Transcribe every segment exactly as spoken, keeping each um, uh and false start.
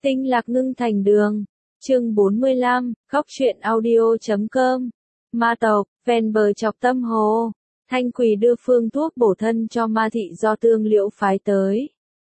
Tinh lạc ngưng thành đường. Chương bốn mươi lăm, khóc chuyện audio chấm com. Ma tộc, ven bờ chọc tâm hồ. Thanh Quỳ đưa phương thuốc bổ thân cho Ma Thị do Tương Liễu phái tới.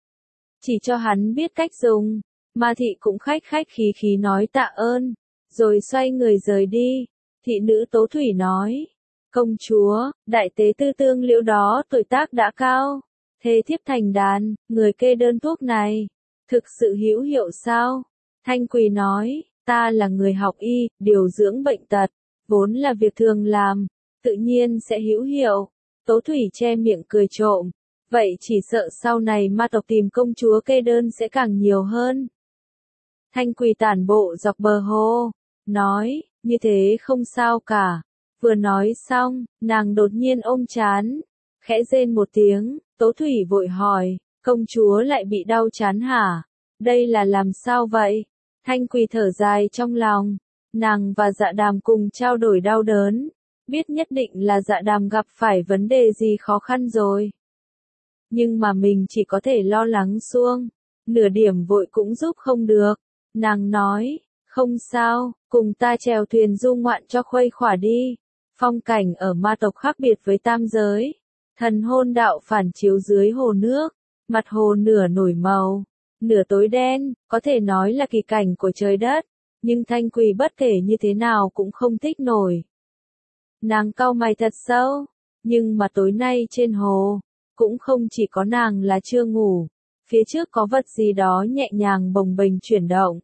Chỉ cho hắn biết cách dùng, Ma Thị cũng khách khách khí khí nói tạ ơn, rồi xoay người rời đi. Thị nữ Tố Thủy nói, công chúa, đại tế tư Tương Liễu đó tuổi tác đã cao, thê thiếp thành đàn, người kê đơn thuốc này, thực sự hữu hiệu sao? Thanh Quỳ nói, ta là người học y, điều dưỡng bệnh tật, vốn là việc thường làm, tự nhiên sẽ hữu hiệu. Tố Thủy che miệng cười trộm, vậy chỉ sợ sau này ma tộc tìm công chúa kê đơn sẽ càng nhiều hơn. Thanh Quỳ tản bộ dọc bờ hồ, nói, như thế không sao cả. Vừa nói xong, nàng đột nhiên ôm trán, khẽ rên một tiếng. Tố Thủy vội hỏi, công chúa lại bị đau trán hả? Đây là làm sao vậy? Thanh Quỳ thở dài trong lòng, nàng và Dạ Đàm cùng trao đổi đau đớn, biết nhất định là Dạ Đàm gặp phải vấn đề gì khó khăn rồi. Nhưng mà mình chỉ có thể lo lắng suông, nửa điểm vội cũng giúp không được. Nàng nói, không sao, cùng ta chèo thuyền du ngoạn cho khuây khỏa đi. Phong cảnh ở ma tộc khác biệt với tam giới. Thần hôn đạo phản chiếu dưới hồ nước, mặt hồ nửa nổi màu, nửa tối đen, có thể nói là kỳ cảnh của trời đất, nhưng Thanh Quỳ bất kể như thế nào cũng không thích nổi. Nàng cau mày thật sâu, nhưng mà tối nay trên hồ, cũng không chỉ có nàng là chưa ngủ, phía trước có vật gì đó nhẹ nhàng bồng bềnh chuyển động.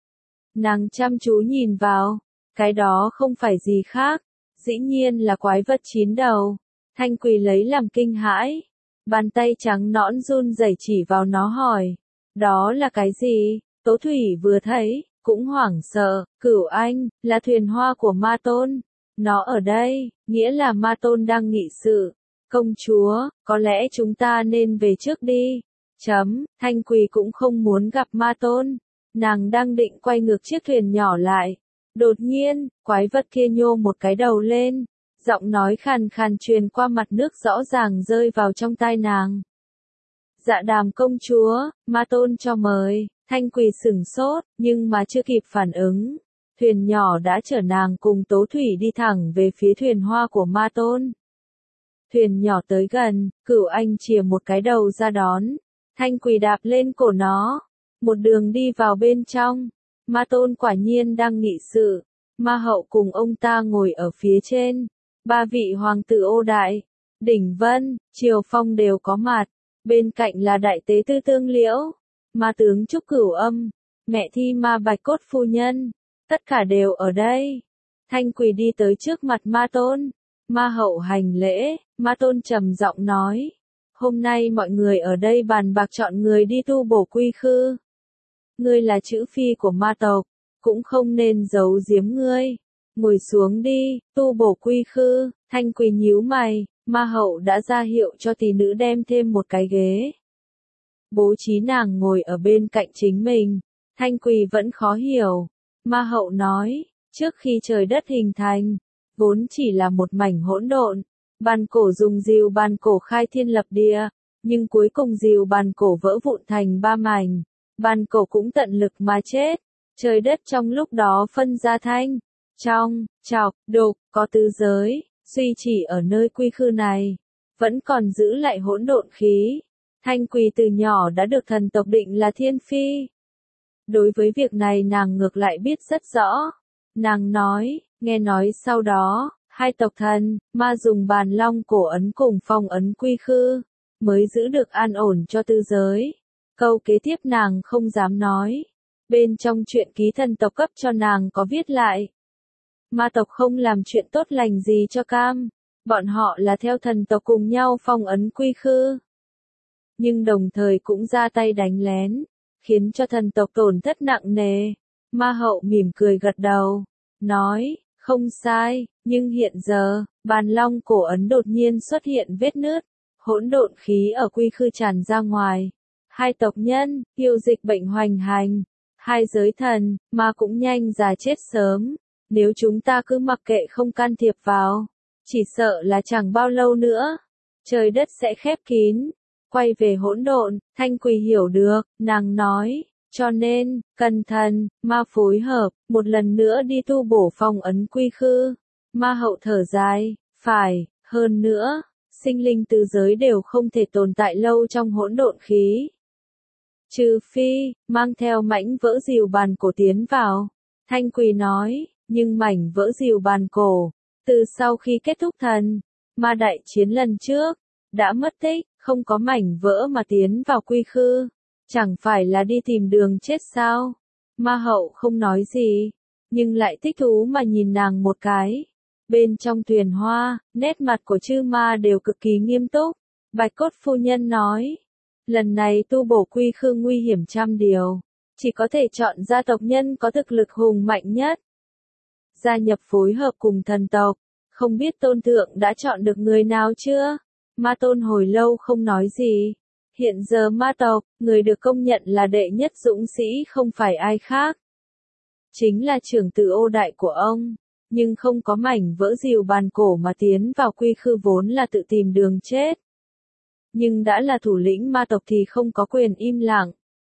Nàng chăm chú nhìn vào, cái đó không phải gì khác, dĩ nhiên là quái vật chín đầu. Thanh Quỳ lấy làm kinh hãi, bàn tay trắng nõn run rẩy chỉ vào nó hỏi, đó là cái gì? Tố Thủy vừa thấy, cũng hoảng sợ, Cửu Anh, là thuyền hoa của Ma Tôn, nó ở đây, nghĩa là Ma Tôn đang nghị sự. Công chúa, có lẽ chúng ta nên về trước đi. Chấm, Thanh Quỳ cũng không muốn gặp Ma Tôn, nàng đang định quay ngược chiếc thuyền nhỏ lại. Đột nhiên, quái vật kia nhô một cái đầu lên. Giọng nói khàn khàn truyền qua mặt nước rõ ràng rơi vào trong tai nàng. Dạ Đàm công chúa, Ma Tôn cho mời. Thanh Quỳ sửng sốt, nhưng mà chưa kịp phản ứng. Thuyền nhỏ đã chở nàng cùng Tố Thủy đi thẳng về phía thuyền hoa của Ma Tôn. Thuyền nhỏ tới gần, Cửu Anh chìa một cái đầu ra đón. Thanh Quỳ đạp lên cổ nó. Một đường đi vào bên trong. Ma Tôn quả nhiên đang nghị sự. Ma hậu cùng ông ta ngồi ở phía trên. Ba vị hoàng tử Ô Đại, Đỉnh Vân, Triều Phong đều có mặt, bên cạnh là đại tế tư Tương Liễu, ma tướng Trúc Cửu Âm, mẹ Thi Ma Bạch Cốt phu nhân, tất cả đều ở đây. Thanh Quỳ đi tới trước mặt Ma Tôn, Ma hậu hành lễ, Ma Tôn trầm giọng nói, hôm nay mọi người ở đây bàn bạc chọn người đi tu bổ quy khư. Ngươi là chữ phi của ma tộc, cũng không nên giấu giếm ngươi. Ngồi xuống đi, tu bổ quy khư. Thanh Quỳ nhíu mày, Ma hậu đã ra hiệu cho tỷ nữ đem thêm một cái ghế. Bố trí nàng ngồi ở bên cạnh chính mình. Thanh Quỳ vẫn khó hiểu. Ma hậu nói, trước khi trời đất hình thành, vốn chỉ là một mảnh hỗn độn. Bàn cổ dùng dìu bàn cổ khai thiên lập địa, nhưng cuối cùng dìu bàn cổ vỡ vụn thành ba mảnh. Bàn cổ cũng tận lực mà chết. Trời đất trong lúc đó phân ra thanh, trong, chọc, đục, có tứ giới, duy chỉ ở nơi quy khư này, vẫn còn giữ lại hỗn độn khí. Thanh Quỳ từ nhỏ đã được thần tộc định là thiên phi. Đối với việc này nàng ngược lại biết rất rõ. Nàng nói, nghe nói sau đó, hai tộc thần, ma dùng bàn long cổ ấn cùng phong ấn quy khư, mới giữ được an ổn cho tư giới. Câu kế tiếp nàng không dám nói. Bên trong truyện ký thần tộc cấp cho nàng có viết lại. Ma tộc không làm chuyện tốt lành gì cho cam, bọn họ là theo thần tộc cùng nhau phong ấn quy khư. Nhưng đồng thời cũng ra tay đánh lén, khiến cho thần tộc tổn thất nặng nề. Ma hậu mỉm cười gật đầu, nói, không sai, nhưng hiện giờ, bàn long cổ ấn đột nhiên xuất hiện vết nứt, hỗn độn khí ở quy khư tràn ra ngoài. Hai tộc nhân, yêu dịch bệnh hoành hành, hai giới thần, ma cũng nhanh già chết sớm. Nếu chúng ta cứ mặc kệ không can thiệp vào, chỉ sợ là chẳng bao lâu nữa, trời đất sẽ khép kín. Quay về hỗn độn, Thanh Quỳ hiểu được, nàng nói, Cho nên, cẩn thận, ma phối hợp, một lần nữa đi tu bổ phong ấn quy khư. Ma hậu thở dài, phải, hơn nữa, sinh linh tứ giới đều không thể tồn tại lâu trong hỗn độn khí. Trừ phi, mang theo mảnh vỡ rìu bàn cổ tiến vào. Thanh Quỳ nói, nhưng mảnh vỡ rìu bàn cổ, từ sau khi kết thúc thần, ma đại chiến lần trước, đã mất tích, không có mảnh vỡ mà tiến vào quy khư. Chẳng phải là đi tìm đường chết sao? Ma hậu không nói gì, nhưng lại thích thú mà nhìn nàng một cái. Bên trong thuyền hoa, nét mặt của chư ma đều cực kỳ nghiêm túc. Bạch cốt phu nhân nói, lần này tu bổ quy khư nguy hiểm trăm điều, chỉ có thể chọn gia tộc nhân có thực lực hùng mạnh nhất. Gia nhập phối hợp cùng thần tộc, không biết tôn thượng đã chọn được người nào chưa? Ma tôn hồi lâu không nói gì. Hiện giờ ma tộc, người được công nhận là đệ nhất dũng sĩ không phải ai khác. Chính là trưởng tử Ô Đại của ông, nhưng không có mảnh vỡ rìu bàn cổ mà tiến vào quy khư vốn là tự tìm đường chết. Nhưng đã là thủ lĩnh ma tộc thì không có quyền im lặng.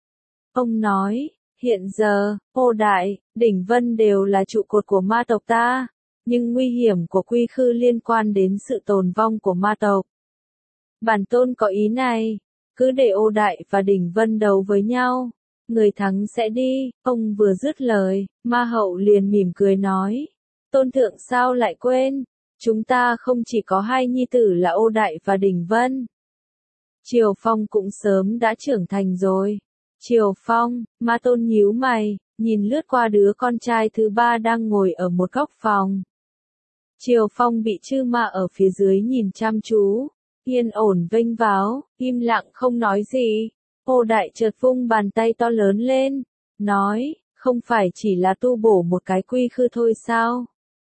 Ông nói, hiện giờ, Ô Đại, Đỉnh Vân đều là trụ cột của ma tộc ta, nhưng nguy hiểm của quy khư liên quan đến sự tồn vong của ma tộc. Bản tôn có ý này, cứ để Ô Đại và Đỉnh Vân đấu với nhau, người thắng sẽ đi. Ông vừa dứt lời, ma hậu liền mỉm cười nói, tôn thượng sao lại quên, chúng ta không chỉ có hai nhi tử là Ô Đại và Đỉnh Vân. Triều Phong cũng sớm đã trưởng thành rồi. Triều Phong, ma tôn nhíu mày, nhìn lướt qua đứa con trai thứ ba đang ngồi ở một góc phòng. Triều Phong bị chư ma ở phía dưới nhìn chăm chú, yên ổn vênh váo, im lặng không nói gì. Ô Đại chợt vung bàn tay to lớn lên, nói, không phải chỉ là tu bổ một cái quy khư thôi sao?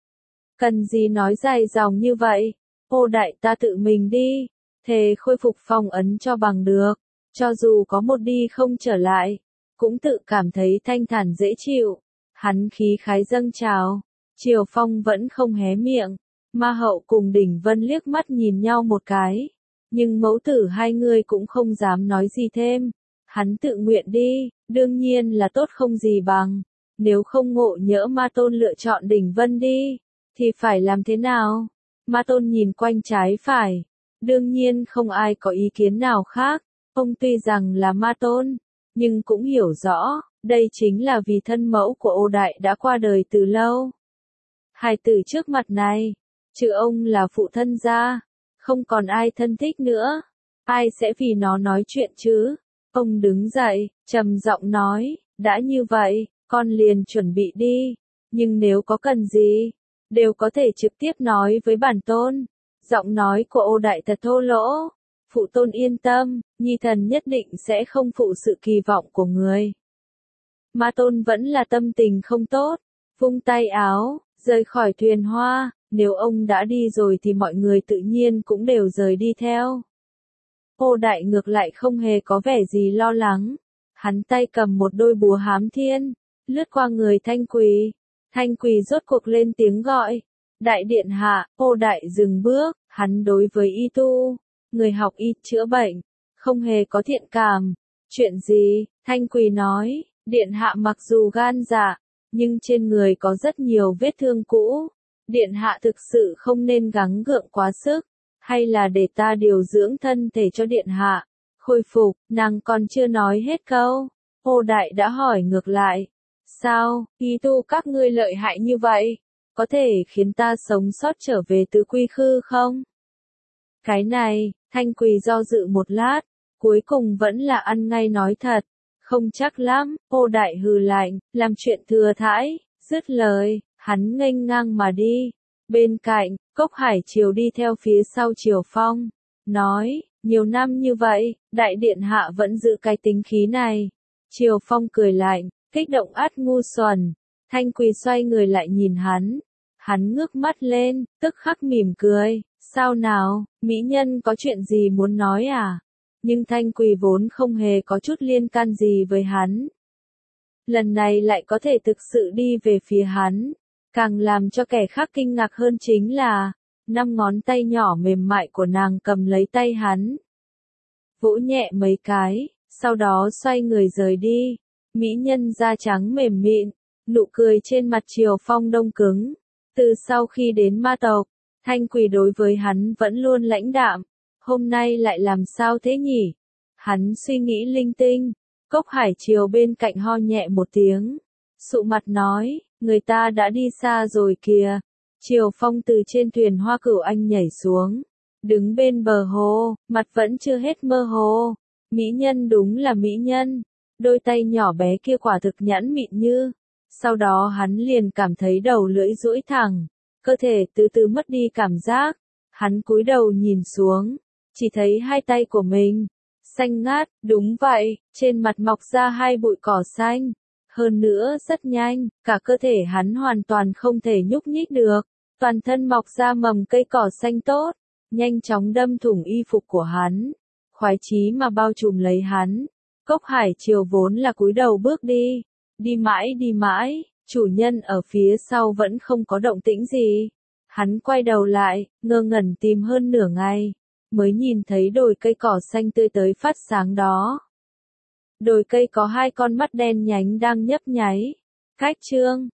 Cần gì nói dài dòng như vậy? Ô Đại ta tự mình đi, thề khôi phục phong ấn cho bằng được, cho dù có một đi không trở lại, cũng tự cảm thấy thanh thản dễ chịu. Hắn khí khái dâng trào, Triều Phong vẫn không hé miệng. Ma hậu cùng Đỉnh Vân liếc mắt nhìn nhau một cái, nhưng mẫu tử hai người cũng không dám nói gì thêm. Hắn tự nguyện đi, đương nhiên là tốt không gì bằng. Nếu không ngộ nhỡ ma tôn lựa chọn Đỉnh Vân đi, thì phải làm thế nào? Ma tôn nhìn quanh trái phải, đương nhiên không ai có ý kiến nào khác. Ông tuy rằng là ma tôn, nhưng cũng hiểu rõ, đây chính là vì thân mẫu của Ô Đại đã qua đời từ lâu. Hài tử trước mặt này, trừ ông là phụ thân ra, không còn ai thân thích nữa, ai sẽ vì nó nói chuyện chứ? Ông đứng dậy, trầm giọng nói, đã như vậy, con liền chuẩn bị đi, nhưng nếu có cần gì, đều có thể trực tiếp nói với bản tôn. Giọng nói của Ô Đại thật thô lỗ. Phụ tôn yên tâm, nhi thần nhất định sẽ không phụ sự kỳ vọng của người. Ma tôn vẫn là tâm tình không tốt, vung tay áo, rời khỏi thuyền hoa. Nếu ông đã đi rồi thì mọi người tự nhiên cũng đều rời đi theo. Ô Đại ngược lại không hề có vẻ gì lo lắng. Hắn tay cầm một đôi búa hám thiên, lướt qua người Thanh Quỳ. Thanh Quỳ rốt cuộc lên tiếng gọi. Đại điện hạ. Ô Đại dừng bước, hắn đối với y tu, người học y chữa bệnh, không hề có thiện cảm. Chuyện gì? Thanh Quỳ nói, điện hạ mặc dù gan dạ, nhưng trên người có rất nhiều vết thương cũ. Điện hạ thực sự không nên gắng gượng quá sức, hay là để ta điều dưỡng thân thể cho điện hạ, khôi phục. Nàng còn chưa nói hết câu, Ô Đại đã hỏi ngược lại, sao, y tu các ngươi lợi hại như vậy, có thể khiến ta sống sót trở về từ quy khư không? Cái này, Thanh Quỳ do dự một lát, cuối cùng vẫn là ăn ngay nói thật, không chắc lắm. Ô Đại hừ lạnh, làm chuyện thừa thãi, dứt lời, hắn nghênh ngang mà đi. Bên cạnh, Cốc Hải Triều đi theo phía sau Triều Phong, nói, nhiều năm như vậy, đại điện hạ vẫn giữ cái tính khí này. Triều Phong cười lạnh, kích động át ngu xuẩn. Thanh Quỳ xoay người lại nhìn hắn, hắn ngước mắt lên, tức khắc mỉm cười, sao nào, mỹ nhân có chuyện gì muốn nói à? Nhưng Thanh Quỳ vốn không hề có chút liên can gì với hắn. Lần này lại có thể thực sự đi về phía hắn. Càng làm cho kẻ khác kinh ngạc hơn chính là, năm ngón tay nhỏ mềm mại của nàng cầm lấy tay hắn. Vỗ nhẹ mấy cái, sau đó xoay người rời đi. Mỹ nhân da trắng mềm mịn, nụ cười trên mặt Triều Phong đông cứng. Từ sau khi đến ma tộc, Thanh Quỳ đối với hắn vẫn luôn lãnh đạm. Hôm nay lại làm sao thế nhỉ? Hắn suy nghĩ linh tinh. Cốc Hải Triều bên cạnh ho nhẹ một tiếng. Sụ mặt nói, người ta đã đi xa rồi kìa. Triều Phong từ trên thuyền Hoa Cửu Anh nhảy xuống. Đứng bên bờ hồ, mặt vẫn chưa hết mơ hồ. Mỹ nhân đúng là mỹ nhân. Đôi tay nhỏ bé kia quả thực nhẵn mịn như. Sau đó hắn liền cảm thấy đầu lưỡi duỗi thẳng. Cơ thể từ từ mất đi cảm giác. Hắn cúi đầu nhìn xuống. Chỉ thấy hai tay của mình. Xanh ngát, đúng vậy, trên mặt mọc ra hai bụi cỏ xanh. Hơn nữa rất nhanh, cả cơ thể hắn hoàn toàn không thể nhúc nhích được. Toàn thân mọc ra mầm cây cỏ xanh tốt. Nhanh chóng đâm thủng y phục của hắn. Khoái chí mà bao trùm lấy hắn. Cốc Hải Triều vốn là cúi đầu bước đi. Đi mãi đi mãi, chủ nhân ở phía sau vẫn không có động tĩnh gì. Hắn quay đầu lại, ngơ ngẩn tìm hơn nửa ngày. Mới nhìn thấy đồi cây cỏ xanh tươi tới phát sáng đó. Đồi cây có hai con mắt đen nhánh đang nhấp nháy. Cách chương